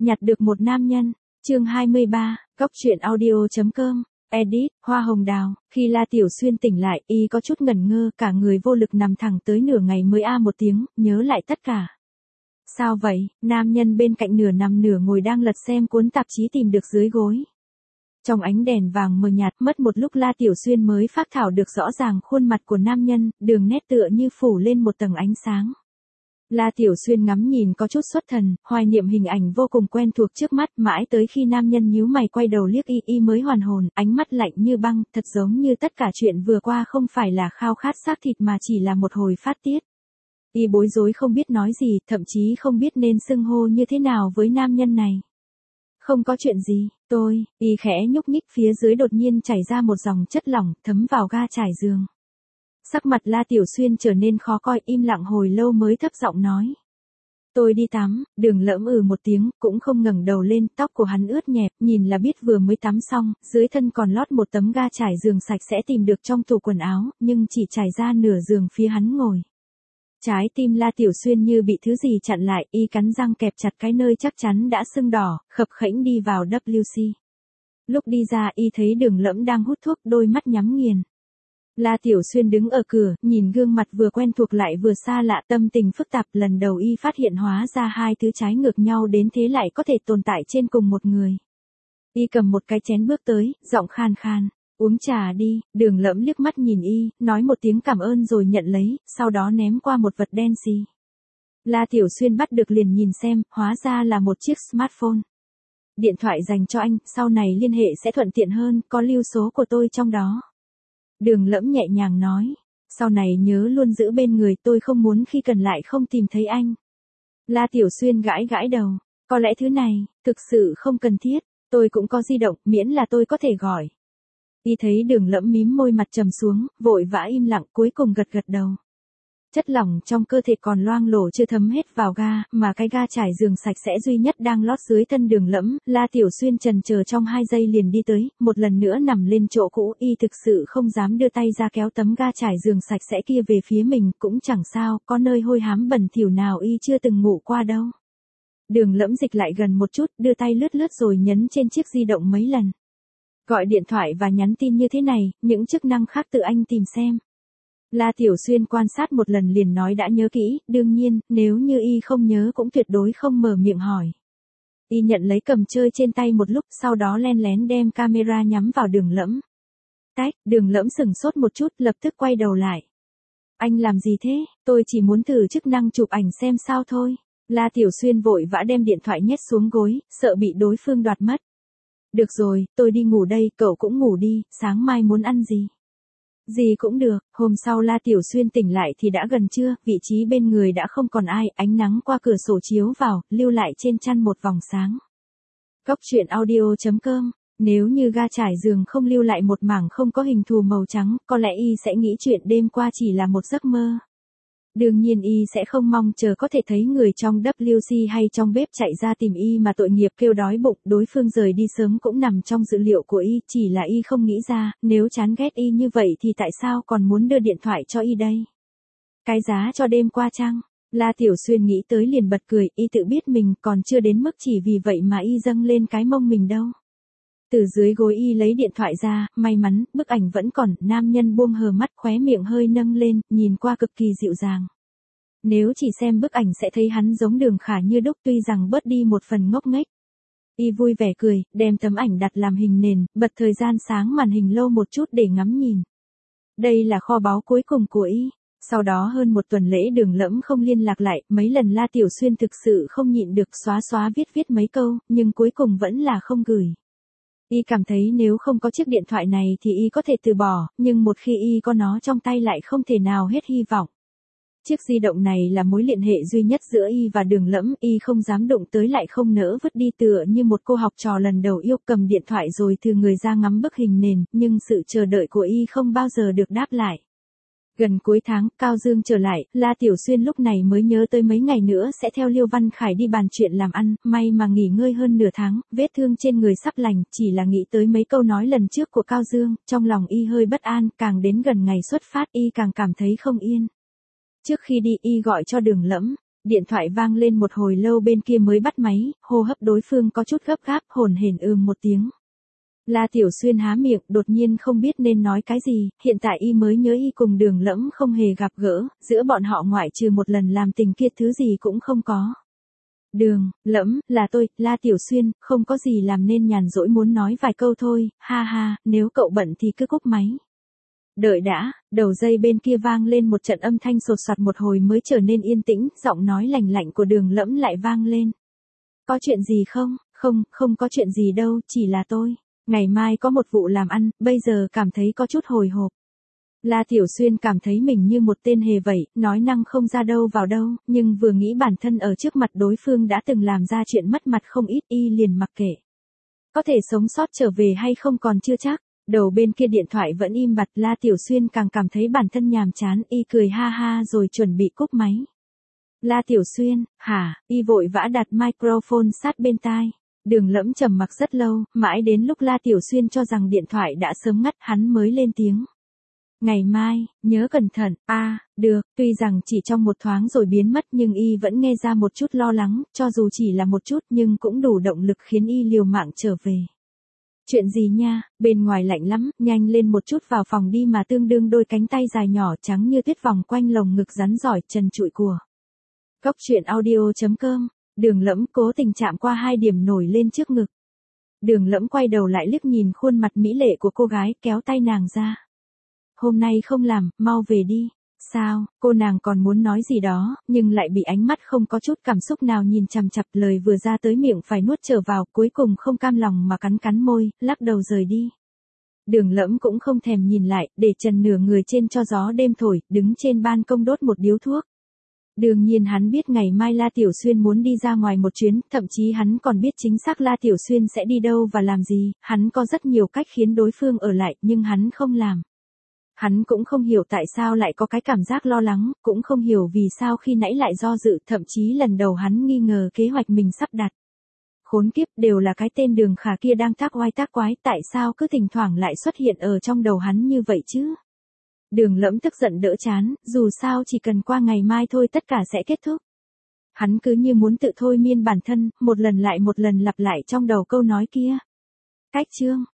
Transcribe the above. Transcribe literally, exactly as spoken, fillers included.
Nhặt được một nam nhân, chương hai mươi ba, Cóc truyện audio.com, edit, Hoa Hồng Đào. Khi La Tiểu Xuyên tỉnh lại, y có chút ngẩn ngơ, cả người vô lực nằm thẳng tới nửa ngày mới a một tiếng, nhớ lại tất cả. Sao vậy? Nam nhân bên cạnh nửa nằm nửa ngồi đang lật xem cuốn tạp chí tìm được dưới gối. Trong ánh đèn vàng mờ nhạt, mất một lúc La Tiểu Xuyên mới phác thảo được rõ ràng khuôn mặt của nam nhân, đường nét tựa như phủ lên một tầng ánh sáng. La Tiểu Xuyên ngắm nhìn có chút xuất thần, hoài niệm hình ảnh vô cùng quen thuộc trước mắt, mãi tới khi nam nhân nhíu mày quay đầu liếc y y mới hoàn hồn, ánh mắt lạnh như băng, thật giống như tất cả chuyện vừa qua không phải là khao khát xác thịt mà chỉ là một hồi phát tiết. Y bối rối không biết nói gì, thậm chí không biết nên xưng hô như thế nào với nam nhân này. Không có chuyện gì, tôi, y khẽ nhúc nhích, phía dưới đột nhiên chảy ra một dòng chất lỏng, thấm vào ga trải giường. Sắc mặt La Tiểu Xuyên trở nên khó coi, im lặng hồi lâu mới thấp giọng nói. Tôi đi tắm. Đường Lẫm ừ một tiếng, cũng không ngẩng đầu lên, tóc của hắn ướt nhẹp, nhìn là biết vừa mới tắm xong, dưới thân còn lót một tấm ga trải giường sạch sẽ tìm được trong tủ quần áo, nhưng chỉ trải ra nửa giường phía hắn ngồi. Trái tim La Tiểu Xuyên như bị thứ gì chặn lại, y cắn răng kẹp chặt cái nơi chắc chắn đã sưng đỏ, khập khễnh đi vào W C. Lúc đi ra y thấy Đường Lẫm đang hút thuốc, đôi mắt nhắm nghiền. La Tiểu Xuyên đứng ở cửa, nhìn gương mặt vừa quen thuộc lại vừa xa lạ, tâm tình phức tạp, lần đầu y phát hiện hóa ra hai thứ trái ngược nhau đến thế lại có thể tồn tại trên cùng một người. Y cầm một cái chén bước tới, giọng khan khan, uống trà đi. Đường Lẫm liếc mắt nhìn y, nói một tiếng cảm ơn rồi nhận lấy, sau đó ném qua một vật đen xì. La Tiểu Xuyên bắt được liền nhìn xem, hóa ra là một chiếc smartphone. Điện thoại dành cho anh, sau này liên hệ sẽ thuận tiện hơn, có lưu số của tôi trong đó. Đường Lẫm nhẹ nhàng nói, sau này nhớ luôn giữ bên người, tôi không muốn khi cần lại không tìm thấy anh. La Tiểu Xuyên gãi gãi đầu, có lẽ thứ này, thực sự không cần thiết, tôi cũng có di động, miễn là tôi có thể gọi. Y thấy Đường Lẫm mím môi, mặt trầm xuống, vội vã im lặng, cuối cùng gật gật đầu. Chất lỏng trong cơ thể còn loang lổ chưa thấm hết vào ga, mà cái ga trải giường sạch sẽ duy nhất đang lót dưới thân Đường Lẫm. La Tiểu Xuyên chần chờ trong hai giây liền đi tới, một lần nữa nằm lên chỗ cũ, y thực sự không dám đưa tay ra kéo tấm ga trải giường sạch sẽ kia về phía mình, cũng chẳng sao, có nơi hôi hám bẩn thỉu nào y chưa từng ngủ qua đâu. Đường Lẫm dịch lại gần một chút, đưa tay lướt lướt rồi nhấn trên chiếc di động mấy lần. Gọi điện thoại và nhắn tin như thế này, những chức năng khác tự anh tìm xem. La Tiểu Xuyên quan sát một lần liền nói đã nhớ kỹ, đương nhiên, nếu như y không nhớ cũng tuyệt đối không mở miệng hỏi. Y nhận lấy cầm chơi trên tay một lúc, sau đó len lén đem camera nhắm vào Đường Lẫm. Tách, Đường Lẫm sửng sốt một chút, lập tức quay đầu lại. Anh làm gì thế? Tôi chỉ muốn thử chức năng chụp ảnh xem sao thôi. La Tiểu Xuyên vội vã đem điện thoại nhét xuống gối, sợ bị đối phương đoạt mất. Được rồi, tôi đi ngủ đây, cậu cũng ngủ đi, sáng mai muốn ăn gì? Gì cũng được. Hôm sau La Tiểu Xuyên tỉnh lại thì đã gần trưa, vị trí bên người đã không còn ai, ánh nắng qua cửa sổ chiếu vào, lưu lại trên chăn một vòng sáng. Cóc truyện audio.com, nếu như ga trải giường không lưu lại một mảng không có hình thù màu trắng, có lẽ y sẽ nghĩ chuyện đêm qua chỉ là một giấc mơ. Đương nhiên y sẽ không mong chờ có thể thấy người trong W C hay trong bếp chạy ra tìm y mà tội nghiệp kêu đói bụng, đối phương rời đi sớm cũng nằm trong dự liệu của y, chỉ là y không nghĩ ra, nếu chán ghét y như vậy thì tại sao còn muốn đưa điện thoại cho y đây? Cái giá cho đêm qua chăng? La Tiểu Xuyên nghĩ tới liền bật cười, y tự biết mình còn chưa đến mức chỉ vì vậy mà y dâng lên cái mông mình đâu. Từ dưới gối y lấy điện thoại ra, may mắn, bức ảnh vẫn còn, nam nhân buông hờ mắt, khóe miệng hơi nâng lên, nhìn qua cực kỳ dịu dàng. Nếu chỉ xem bức ảnh sẽ thấy hắn giống Đường Khả như đúc, tuy rằng bớt đi một phần ngốc nghếch. Y vui vẻ cười, đem tấm ảnh đặt làm hình nền, bật thời gian sáng màn hình lâu một chút để ngắm nhìn. Đây là kho báu cuối cùng của y. Sau đó hơn một tuần lễ Đường Lẫm không liên lạc lại, mấy lần La Tiểu Xuyên thực sự không nhịn được xóa xóa viết viết mấy câu, nhưng cuối cùng vẫn là không gửi. Y cảm thấy nếu không có chiếc điện thoại này thì y có thể từ bỏ, nhưng một khi y có nó trong tay lại không thể nào hết hy vọng. Chiếc di động này là mối liên hệ duy nhất giữa y và Đường Lẫm, y không dám đụng tới lại không nỡ vứt đi, tựa như một cô học trò lần đầu yêu, cầm điện thoại rồi thừ người ra ngắm bức hình nền, nhưng sự chờ đợi của y không bao giờ được đáp lại. Gần cuối tháng, Cao Dương trở lại, La Tiểu Xuyên lúc này mới nhớ tới mấy ngày nữa sẽ theo Liêu Văn Khải đi bàn chuyện làm ăn, may mà nghỉ ngơi hơn nửa tháng, vết thương trên người sắp lành, chỉ là nghĩ tới mấy câu nói lần trước của Cao Dương, trong lòng y hơi bất an, càng đến gần ngày xuất phát y càng cảm thấy không yên. Trước khi đi y gọi cho Đường Lẫm, Điện thoại vang lên một hồi lâu bên kia mới bắt máy, hô hấp đối phương có chút gấp gáp, hồn hển ừm một tiếng. La Tiểu Xuyên há miệng, đột nhiên không biết nên nói cái gì, hiện tại y mới nhớ y cùng Đường Lẫm không hề gặp gỡ, giữa bọn họ ngoại trừ một lần làm tình kia thứ gì cũng không có. Đường, Lẫm, là tôi, La Tiểu Xuyên, không có gì làm nên nhàn rỗi muốn nói vài câu thôi, ha ha, nếu cậu bận thì cứ cúp máy. Đợi đã, đầu dây bên kia vang lên một trận âm thanh sột soạt một hồi mới trở nên yên tĩnh, giọng nói lành lạnh của Đường Lẫm lại vang lên. Có chuyện gì không? Không, không có chuyện gì đâu, chỉ là tôi. Ngày mai có một vụ làm ăn, bây giờ cảm thấy có chút hồi hộp. La Tiểu Xuyên cảm thấy mình như một tên hề vậy, nói năng không ra đâu vào đâu, nhưng vừa nghĩ bản thân ở trước mặt đối phương đã từng làm ra chuyện mất mặt không ít, y liền mặc kệ. Có thể sống sót trở về hay không còn chưa chắc. Đầu bên kia điện thoại vẫn im bặt, La Tiểu Xuyên càng cảm thấy bản thân nhàm chán, y cười ha ha rồi chuẩn bị cúp máy. La Tiểu Xuyên, hả, y vội vã đặt microphone sát bên tai. Đường Lẫm trầm mặc rất lâu, mãi đến lúc La Tiểu Xuyên cho rằng điện thoại đã sớm ngắt hắn mới lên tiếng. Ngày mai, nhớ cẩn thận, a à, được, tuy rằng chỉ trong một thoáng rồi biến mất nhưng y vẫn nghe ra một chút lo lắng, cho dù chỉ là một chút nhưng cũng đủ động lực khiến y liều mạng trở về. Chuyện gì nha, bên ngoài lạnh lắm, nhanh lên một chút vào phòng đi mà tương đương đôi cánh tay dài nhỏ trắng như tuyết vòng quanh lồng ngực rắn giỏi trần trụi của. Cốc truyện audio chấm com, Đường Lẫm cố tình chạm qua hai điểm nổi lên trước ngực. Đường Lẫm quay đầu lại liếc nhìn khuôn mặt mỹ lệ của cô gái, kéo tay nàng ra. Hôm nay không làm, mau về đi. Sao, cô nàng còn muốn nói gì đó, nhưng lại bị ánh mắt không có chút cảm xúc nào nhìn chằm chằm, lời vừa ra tới miệng phải nuốt trở vào, cuối cùng không cam lòng mà cắn cắn môi, lắc đầu rời đi. Đường Lẫm cũng không thèm nhìn lại, để trần nửa người trên cho gió đêm thổi, đứng trên ban công đốt một điếu thuốc. Đương nhiên hắn biết ngày mai La Tiểu Xuyên muốn đi ra ngoài một chuyến, thậm chí hắn còn biết chính xác La Tiểu Xuyên sẽ đi đâu và làm gì, hắn có rất nhiều cách khiến đối phương ở lại, nhưng hắn không làm. Hắn cũng không hiểu tại sao lại có cái cảm giác lo lắng, cũng không hiểu vì sao khi nãy lại do dự, thậm chí lần đầu hắn nghi ngờ kế hoạch mình sắp đặt. Khốn kiếp, đều là cái tên Đường Khả kia đang tác oai tác quái, tại sao cứ thỉnh thoảng lại xuất hiện ở trong đầu hắn như vậy chứ? Đường Lẫm tức giận đỡ chán, dù sao chỉ cần qua ngày mai thôi tất cả sẽ kết thúc. Hắn cứ như muốn tự thôi miên bản thân, một lần lại một lần lặp lại trong đầu câu nói kia. Cách chương